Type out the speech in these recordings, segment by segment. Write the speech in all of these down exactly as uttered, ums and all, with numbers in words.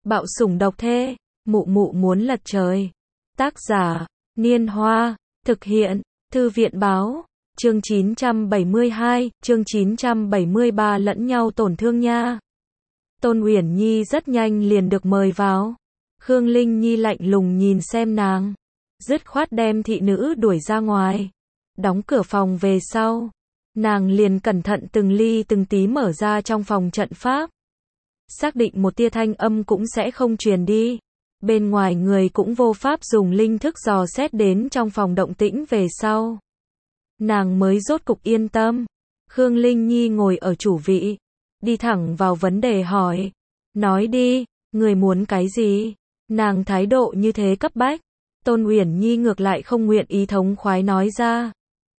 Bạo sủng độc thê, mụ mụ muốn lật trời. Tác giả, Niên Hoa, thực hiện, Thư viện báo, chương chín trăm bảy mươi hai, chương chín trăm bảy mươi ba lẫn nhau tổn thương nha. Tôn Uyển Nhi rất nhanh liền được mời vào. Khương Linh Nhi lạnh lùng nhìn xem nàng, dứt khoát đem thị nữ đuổi ra ngoài, đóng cửa phòng về sau. Nàng liền cẩn thận từng ly từng tí mở ra trong phòng trận pháp, xác định một tia thanh âm cũng sẽ không truyền đi. Bên ngoài người cũng vô pháp dùng linh thức dò xét đến trong phòng động tĩnh về sau. Nàng mới rốt cục yên tâm. Khương Linh Nhi ngồi ở chủ vị, đi thẳng vào vấn đề hỏi. Nói đi, người muốn cái gì? Nàng thái độ như thế cấp bách. Tôn Uyển Nhi ngược lại không nguyện ý thống khoái nói ra.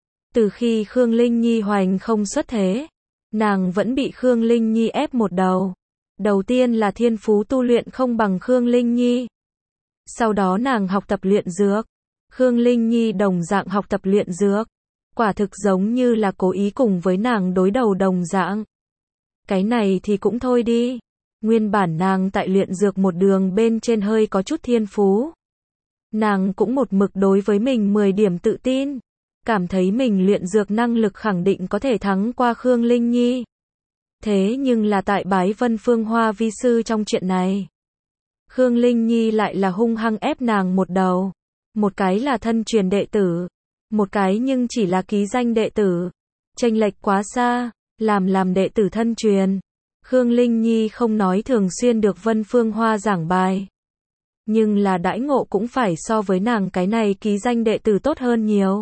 Từ khi Khương Linh Nhi hoành không xuất thế, nàng vẫn bị Khương Linh Nhi ép một đầu. Đầu tiên là thiên phú tu luyện không bằng Khương Linh Nhi. Sau đó nàng học tập luyện dược. Khương Linh Nhi đồng dạng học tập luyện dược. Quả thực giống như là cố ý cùng với nàng đối đầu đồng dạng. Cái này thì cũng thôi đi. Nguyên bản nàng tại luyện dược một đường bên trên hơi có chút thiên phú. Nàng cũng một mực đối với mình mười điểm tự tin. Cảm thấy mình luyện dược năng lực khẳng định có thể thắng qua Khương Linh Nhi. Thế nhưng là tại bái Vân Phương Hoa vi sư trong chuyện này, Khương Linh Nhi lại là hung hăng ép nàng một đầu. Một cái là thân truyền đệ tử, một cái nhưng chỉ là ký danh đệ tử. Chênh lệch quá xa, làm làm đệ tử thân truyền. Khương Linh Nhi không nói thường xuyên được Vân Phương Hoa giảng bài, nhưng là đãi ngộ cũng phải so với nàng cái này ký danh đệ tử tốt hơn nhiều.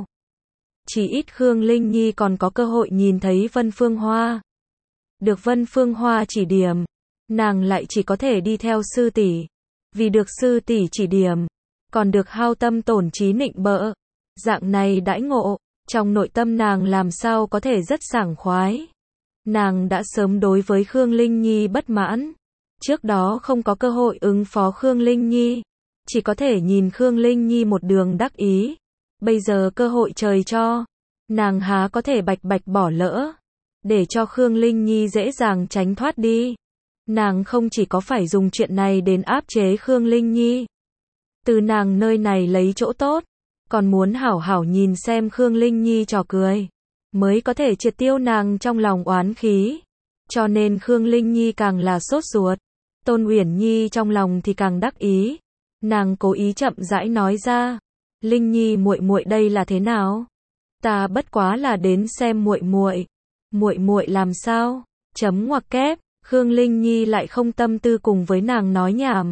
Chỉ ít Khương Linh Nhi còn có cơ hội nhìn thấy Vân Phương Hoa. Được Vân Phương Hoa chỉ điểm, nàng lại chỉ có thể đi theo sư tỷ. Vì được sư tỷ chỉ điểm, còn được hao tâm tổn trí nịnh bợ. Dạng này đãi ngộ, trong nội tâm nàng làm sao có thể rất sảng khoái. Nàng đã sớm đối với Khương Linh Nhi bất mãn. Trước đó không có cơ hội ứng phó Khương Linh Nhi, chỉ có thể nhìn Khương Linh Nhi một đường đắc ý. Bây giờ cơ hội trời cho, nàng há có thể bạch bạch bỏ lỡ, để cho Khương Linh Nhi dễ dàng tránh thoát đi. Nàng không chỉ có phải dùng chuyện này đến áp chế Khương Linh Nhi, từ nàng nơi này lấy chỗ tốt, còn muốn hảo hảo nhìn xem Khương Linh Nhi trò cười, mới có thể triệt tiêu nàng trong lòng oán khí. Cho nên Khương Linh Nhi càng là sốt ruột, Tôn Uyển Nhi trong lòng thì càng đắc ý. Nàng cố ý chậm rãi nói ra, Linh Nhi muội muội đây là thế nào? Ta bất quá là đến xem muội muội. Muội muội làm sao? Chấm ngoặc kép. Khương Linh Nhi lại không tâm tư cùng với nàng nói nhảm.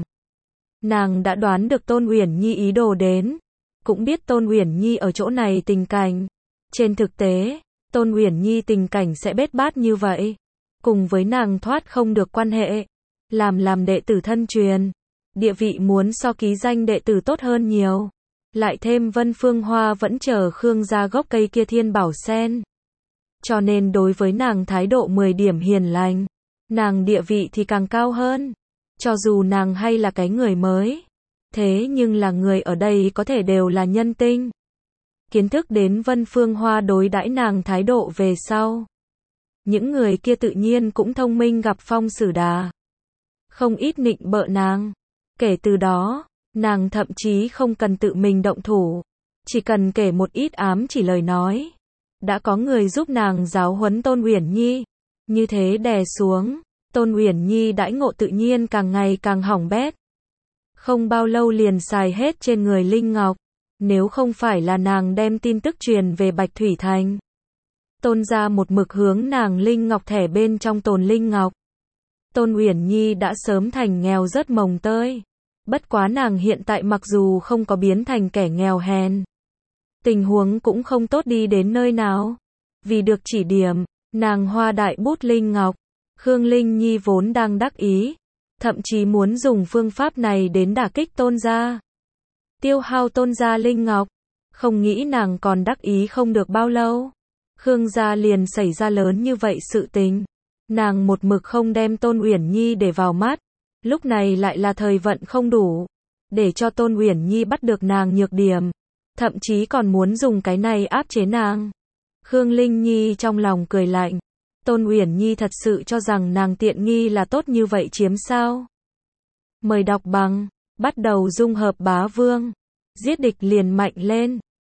Nàng đã đoán được Tôn Uyển Nhi ý đồ đến, cũng biết Tôn Uyển Nhi ở chỗ này tình cảnh. Trên thực tế, Tôn Uyển Nhi tình cảnh sẽ bết bát như vậy, cùng với nàng thoát không được quan hệ. Làm làm đệ tử thân truyền, địa vị muốn so ký danh đệ tử tốt hơn nhiều. Lại thêm Vân Phương Hoa vẫn chờ Khương gia gốc cây kia thiên bảo sen. Cho nên đối với nàng thái độ mười điểm hiền lành. Nàng địa vị thì càng cao hơn. Cho dù nàng hay là cái người mới, thế nhưng là người ở đây có thể đều là nhân tinh. Kiến thức đến Vân Phương Hoa đối đãi nàng thái độ về sau, những người kia tự nhiên cũng thông minh gặp phong xử đà, không ít nịnh bợ nàng. Kể từ đó, nàng thậm chí không cần tự mình động thủ, chỉ cần kể một ít ám chỉ lời nói, đã có người giúp nàng giáo huấn Tôn Uyển Nhi. Như thế đè xuống, Tôn Uyển Nhi đãi ngộ tự nhiên càng ngày càng hỏng bét. Không bao lâu liền xài hết trên người Linh Ngọc. Nếu không phải là nàng đem tin tức truyền về Bạch Thủy Thành, Tôn gia một mực hướng nàng Linh Ngọc thẻ bên trong tồn Linh Ngọc, Tôn Uyển Nhi đã sớm thành nghèo rớt mồng tơi. Bất quá nàng hiện tại mặc dù không có biến thành kẻ nghèo hèn, tình huống cũng không tốt đi đến nơi nào. Vì được chỉ điểm, nàng hoa đại bút Linh Ngọc. Khương Linh Nhi vốn đang đắc ý, thậm chí muốn dùng phương pháp này đến đả kích Tôn gia, tiêu hao Tôn gia Linh Ngọc. Không nghĩ nàng còn đắc ý không được bao lâu, Khương gia liền xảy ra lớn như vậy sự tình. Nàng một mực không đem Tôn Uyển Nhi để vào mắt, lúc này lại là thời vận không đủ, để cho Tôn Uyển Nhi bắt được nàng nhược điểm, thậm chí còn muốn dùng cái này áp chế nàng. Khương Linh Nhi trong lòng cười lạnh, Tôn Uyển Nhi thật sự cho rằng nàng tiện nghi là tốt như vậy chiếm sao? Mời đọc bằng, bắt đầu dung hợp bá vương. Giết địch liền mạnh lên.